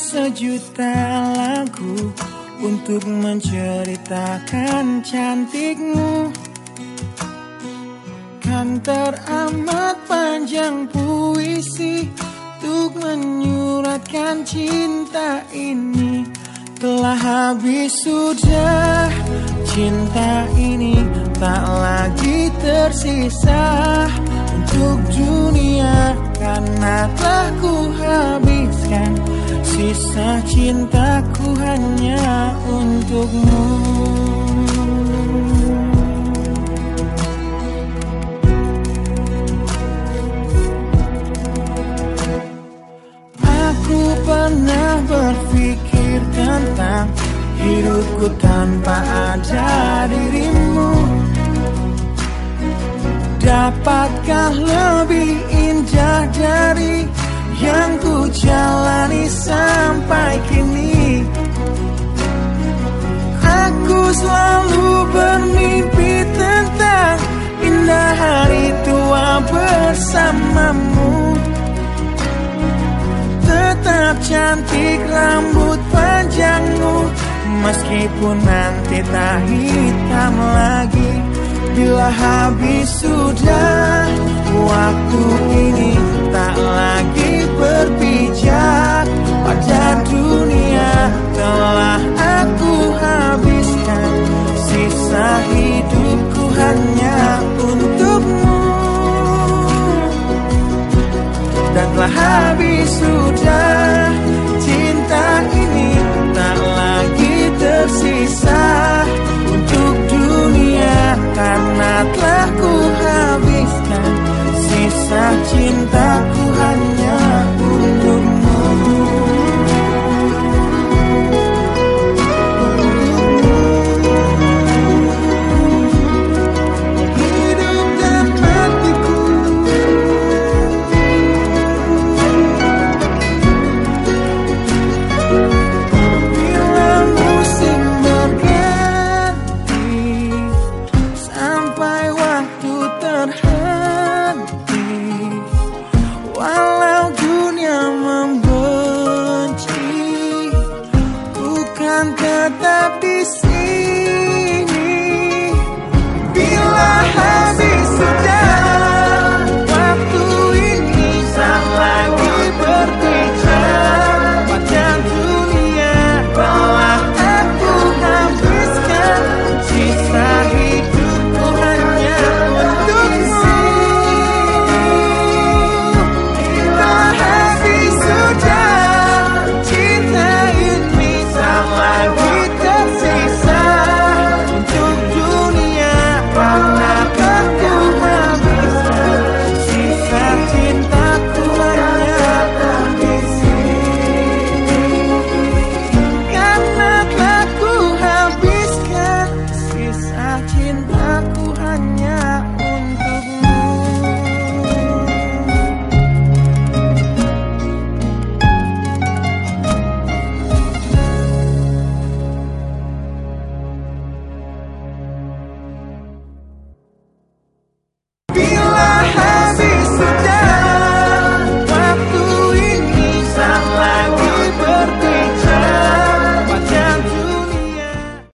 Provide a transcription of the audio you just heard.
sejuta lagu untuk menceritakan cantikmu. Kan teramat panjang puisi untuk menyuratkan cinta ini. Telah habis sudah cinta ini, tak lagi tersisa untuk dunia, karena telah ku habiskan sisa cintaku hanya untukmu. Aku pernah berpikir tentang hidupku tanpa ada dirimu. Dapatkah lebih indah dari yang ku jalani sampai kini? Aku selalu bermimpi tentang indah hari tua bersamamu. Tetap cantik rambut panjangmu, meskipun nanti tak hitam lagi. Bila habis sudah waktu ini, tak lagi berpijak.